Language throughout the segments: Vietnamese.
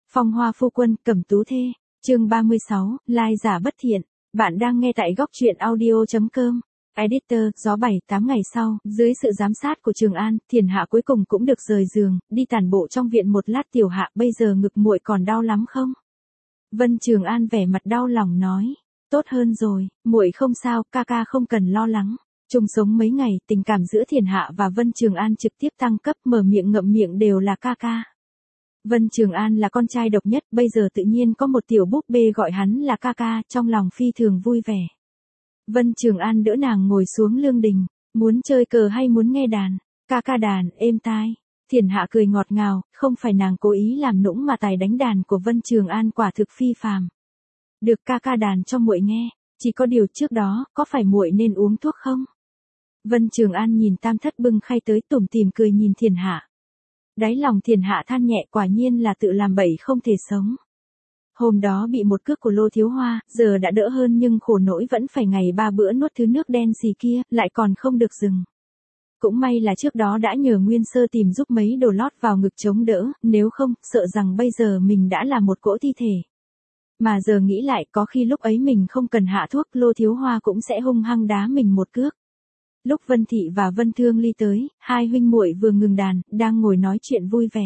Phong hoa phu quân, cẩm tú thê. Chương 36, lai giả bất thiện. Bạn đang nghe tại góc truyện audio.com. Editor, gió 7-8 ngày sau, dưới sự giám sát của Trường An, Thiền Hạ cuối cùng cũng được rời giường, đi tản bộ trong viện một lát. Tiểu Hạ, bây giờ ngực muội còn đau lắm không? Vân Trường An vẻ mặt đau lòng nói, tốt hơn rồi, muội không sao, ca ca không cần lo lắng. Chung sống mấy ngày, tình cảm giữa Thiền Hạ và Vân Trường An trực tiếp tăng cấp, mở miệng ngậm miệng đều là ca ca. Vân Trường An là con trai độc nhất, bây giờ tự nhiên có một tiểu búp bê gọi hắn là ca ca, trong lòng phi thường vui vẻ. Vân Trường An đỡ nàng ngồi xuống lương đình, muốn chơi cờ hay muốn nghe đàn? Ca ca đàn, êm tai. Thiền Hạ cười ngọt ngào, không phải nàng cố ý làm nũng mà tài đánh đàn của Vân Trường An quả thực phi phàm. Được, ca ca đàn cho muội nghe, chỉ có điều trước đó, có phải muội nên uống thuốc không? Vân Trường An nhìn Tam Thất bưng khay tới, tủm tỉm cười nhìn Thiền Hạ. Đáy lòng Thiền Hạ than nhẹ, quả nhiên là tự làm bậy không thể sống. Hôm đó bị một cước của Lô Thiếu Hoa, giờ đã đỡ hơn nhưng khổ nỗi vẫn phải ngày 3 bữa nuốt thứ nước đen xì kia, lại còn không được dừng. Cũng may là trước đó đã nhờ Nguyên Sơ tìm giúp mấy đồ lót vào ngực chống đỡ, nếu không, sợ rằng bây giờ mình đã là một cỗ thi thể. Mà giờ nghĩ lại, có khi lúc ấy mình không cần hạ thuốc, Lô Thiếu Hoa cũng sẽ hung hăng đá mình một cước. Lúc Vân Thị và Vân Thương Ly tới, hai huynh muội vừa ngừng đàn, đang ngồi nói chuyện vui vẻ.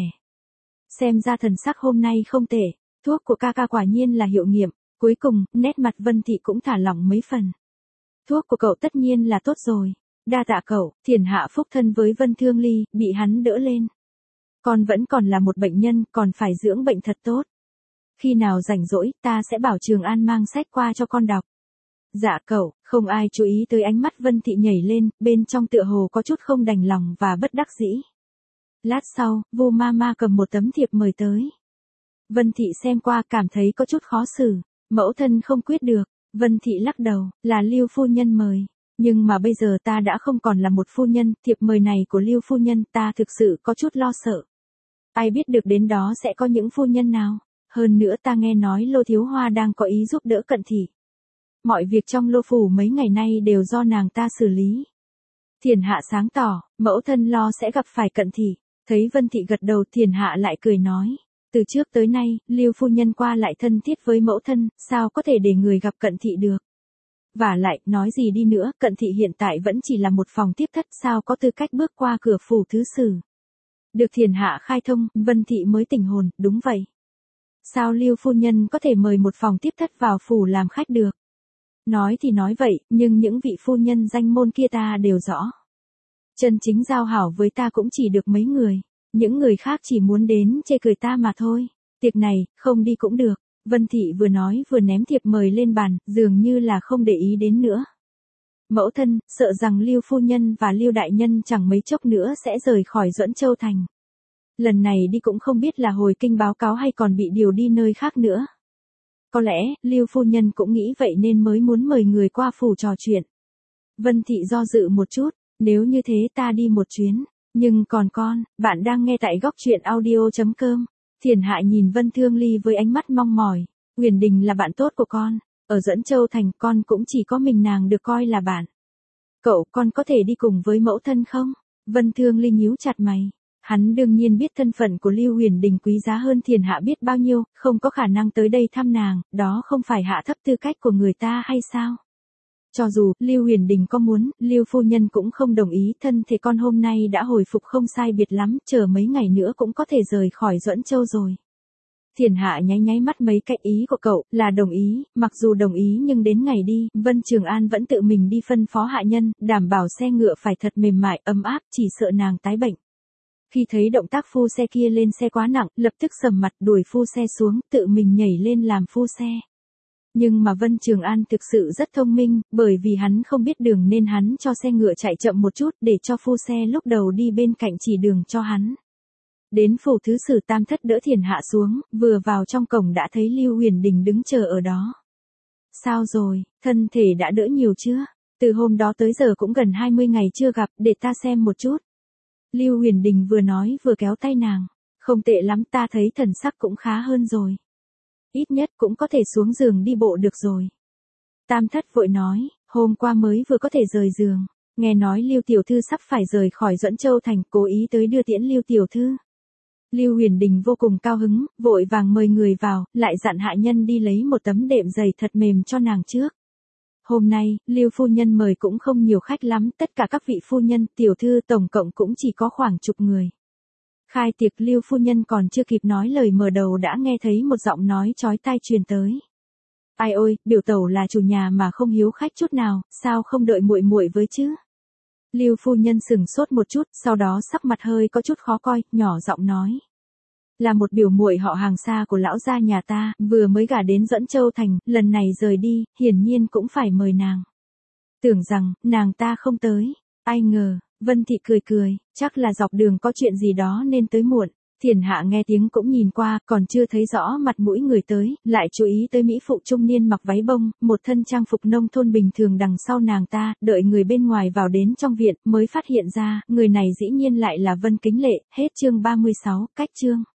Xem ra thần sắc hôm nay không tệ, thuốc của ca ca quả nhiên là hiệu nghiệm. Cuối cùng, nét mặt Vân Thị cũng thả lỏng mấy phần. Thuốc của cậu tất nhiên là tốt rồi. Đa tạ cậu. Thiền Hạ phúc thân với Vân Thương Ly, bị hắn đỡ lên. Con vẫn còn là một bệnh nhân, còn phải dưỡng bệnh thật tốt. Khi nào rảnh rỗi, ta sẽ bảo Trường An mang sách qua cho con đọc. Dạ cậu. Không ai chú ý tới ánh mắt Vân Thị nhảy lên, bên trong tựa hồ có chút không đành lòng và bất đắc dĩ. Lát sau, Vu Mama cầm một tấm thiệp mời tới. Vân Thị xem qua, cảm thấy có chút khó xử. Mẫu thân không quyết được. Vân Thị lắc đầu, là Lưu phu nhân mời. Nhưng mà bây giờ ta đã không còn là một phu nhân, thiệp mời này của Lưu phu nhân ta thực sự có chút lo sợ. Ai biết được đến đó sẽ có những phu nhân nào. Hơn nữa ta nghe nói Lô Thiếu Hoa đang có ý giúp đỡ Cận Thị. Mọi việc trong Lô phủ mấy ngày nay đều do nàng ta xử lý. Thiền Hạ sáng tỏ, mẫu thân lo sẽ gặp phải Cận Thị. Thấy Vân Thị gật đầu, Thiền Hạ lại cười nói. Từ trước tới nay, Lưu phu nhân qua lại thân thiết với mẫu thân, sao có thể để người gặp Cận Thị được. Vả lại, nói gì đi nữa, Cận Thị hiện tại vẫn chỉ là một phòng tiếp thất, sao có tư cách bước qua cửa phủ thứ sử. Được Thiền Hạ khai thông, Vân Thị mới tỉnh hồn, đúng vậy. Sao Lưu phu nhân có thể mời một phòng tiếp thất vào phủ làm khách được? Nói thì nói vậy, nhưng những vị phu nhân danh môn kia ta đều rõ. Chân chính giao hảo với ta cũng chỉ được mấy người. Những người khác chỉ muốn đến chê cười ta mà thôi. Tiệc này, không đi cũng được. Vân Thị vừa nói vừa ném thiệp mời lên bàn, dường như là không để ý đến nữa. Mẫu thân, sợ rằng Lưu phu nhân và Lưu đại nhân chẳng mấy chốc nữa sẽ rời khỏi Duẫn Châu thành. Lần này đi cũng không biết là hồi kinh báo cáo hay còn bị điều đi nơi khác nữa. Có lẽ, Lưu phu nhân cũng nghĩ vậy nên mới muốn mời người qua phủ trò chuyện. Vân Thị do dự một chút, nếu như thế ta đi một chuyến. Nhưng còn con, bạn đang nghe tại góc truyện audio.com. Thiền Hạ nhìn Vân Thương Ly với ánh mắt mong mỏi. Huyền Đình là bạn tốt của con. Ở Duẫn Châu thành con cũng chỉ có mình nàng được coi là bạn. Cậu, con có thể đi cùng với mẫu thân không? Vân Thương Ly nhíu chặt mày. Hắn đương nhiên biết thân phận của Lưu Huyền Đình quý giá hơn Thiền Hạ biết bao nhiêu, không có khả năng tới đây thăm nàng, đó không phải hạ thấp tư cách của người ta hay sao? Cho dù Lưu Huyền Đình có muốn, Lưu phu nhân cũng không đồng ý, thân thể con hôm nay đã hồi phục không sai biệt lắm, chờ mấy ngày nữa cũng có thể rời khỏi Duẫn Châu rồi. Thiền Hạ nháy nháy mắt mấy cái, ý của cậu là đồng ý, mặc dù đồng ý nhưng đến ngày đi, Vân Trường An vẫn tự mình đi phân phó hạ nhân, đảm bảo xe ngựa phải thật mềm mại, ấm áp, chỉ sợ nàng tái bệnh. Khi thấy động tác phu xe kia lên xe quá nặng, lập tức sầm mặt đuổi phu xe xuống, tự mình nhảy lên làm phu xe. Nhưng mà Vân Trường An thực sự rất thông minh, bởi vì hắn không biết đường nên hắn cho xe ngựa chạy chậm một chút để cho phu xe lúc đầu đi bên cạnh chỉ đường cho hắn. Đến phủ thứ sử Tam Thất đỡ Thiền Hạ xuống, vừa vào trong cổng đã thấy Lưu Huyền Đình đứng chờ ở đó. Sao rồi, thân thể đã đỡ nhiều chưa? Từ hôm đó tới giờ cũng gần 20 ngày chưa gặp, để ta xem một chút. Lưu Huyền Đình vừa nói vừa kéo tay nàng. Không tệ lắm, ta thấy thần sắc cũng khá hơn rồi. Ít nhất cũng có thể xuống giường đi bộ được rồi. Tam Thất vội nói, hôm qua mới vừa có thể rời giường. Nghe nói Lưu tiểu thư sắp phải rời khỏi Duẫn Châu thành, cố ý tới đưa tiễn Lưu tiểu thư. Lưu Huyền Đình vô cùng cao hứng, vội vàng mời người vào, lại dặn hạ nhân đi lấy một tấm đệm dày thật mềm cho nàng trước. Hôm nay, Lưu phu nhân mời cũng không nhiều khách lắm, tất cả các vị phu nhân, tiểu thư tổng cộng cũng chỉ có khoảng chục người. Khai tiệc Lưu phu nhân còn chưa kịp nói lời mở đầu đã nghe thấy một giọng nói chói tai truyền tới. Ai ôi, biểu tẩu là chủ nhà mà không hiếu khách chút nào, sao không đợi muội muội với chứ? Lưu phu nhân sững sốt một chút, sau đó sắc mặt hơi có chút khó coi, nhỏ giọng nói. Là một biểu muội họ hàng xa của lão gia nhà ta, vừa mới gả đến Dẫn Châu Thành, lần này rời đi, hiển nhiên cũng phải mời nàng. Tưởng rằng, nàng ta không tới, ai ngờ, Vân Thị cười cười, chắc là dọc đường có chuyện gì đó nên tới muộn. Thiền Hạ nghe tiếng cũng nhìn qua, còn chưa thấy rõ mặt mũi người tới, lại chú ý tới mỹ phụ trung niên mặc váy bông, một thân trang phục nông thôn bình thường đằng sau nàng ta, đợi người bên ngoài vào đến trong viện, mới phát hiện ra, người này dĩ nhiên lại là Vân Kính Lệ, hết chương 36, cách chương.